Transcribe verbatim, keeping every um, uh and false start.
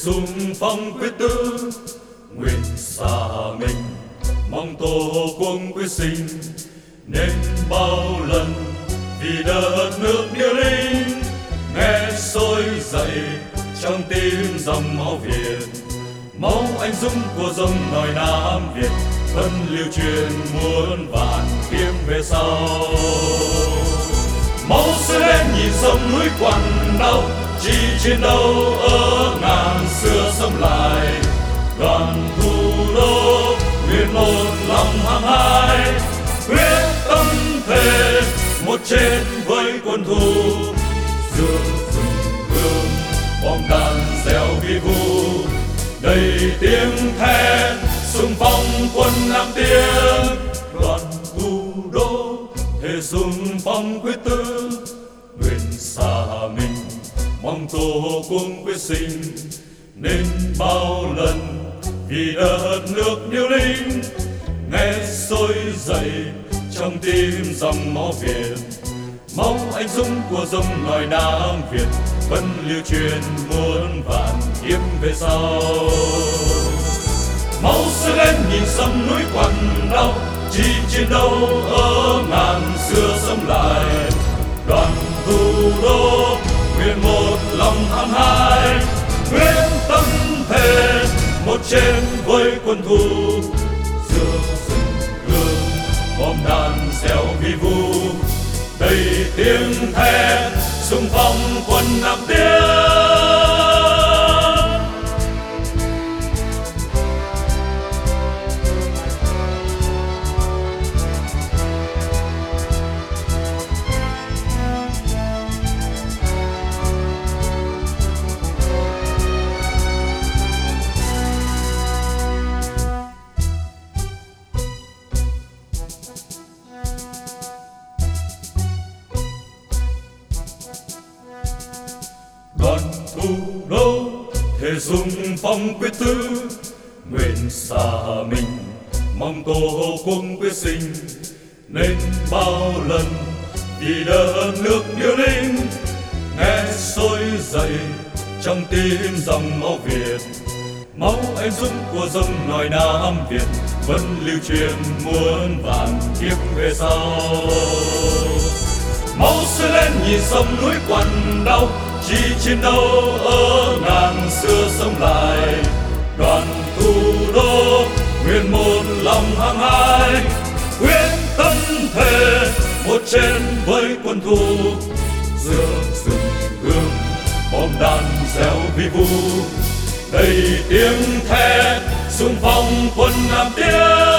xung phong quyết tử nguyện xả mình, mong tổ quốc quyết sinh nên bao lần vì đất nước điêu linh. Nghe sôi dậy trong tim dòng máu Việt, máu anh dũng của dòng nòi Nam Việt vẫn lưu truyền muôn vạn kiếp về sau. Máu sẽ lên nhìn sông núi quặn đau, chỉ chiến đấu ở ngàn xưa sống lại. Đoàn thủ đô nguyện một lòng hăng hai, quyết tâm thề một chết với quân thù. Giữa rừng hương bom đạn reo vi vu, đầy tiếng thét xung phong quân Nam Tiến. Đoàn thủ đô thề xung phong quyết tử nguyện xả mình, mong tổ quốc quyết sinh nên bao lần vì đất nước điêu linh. Nghe sôi dậy trong tim dòng máu Việt, máu anh dũng của dòng nòi Nam Việt vẫn lưu truyền muôn vạn kiếp về sau. Máu sẽ lên nhìn sông núi quặn đau, chỉ chiến đấu ở ngàn xưa sống lại. Đoàn thủ đô nguyện một lòng hăng hai, quyết tâm thề một trên với quân thù. Giữa rừng hương bom đạn reo vi vu, đầy tiếng thét xung phong quân Nam Tiến. Đoàn thủ đô thề xung phong quyết tử nguyện xả mình, mong tổ quốc quyết sinh nên bao lần vì đất nước điêu linh. Nghe sôi dậy trong tim dòng máu Việt, máu anh dũng của dòng nòi Nam Việt vẫn lưu truyền muôn vạn kiếp về sau. Máu sẽ lên nhìn sông núi quặn đau, chỉ chiến đấu ở ngàn xưa sống lại. Đoàn thủ đô nguyện một lòng hăng hai, quyết tâm thề một trên với quân thù. Giữa rừng hương bom đạn reo vi vu, đầy tiếng thét xung phong quân Nam Tiến.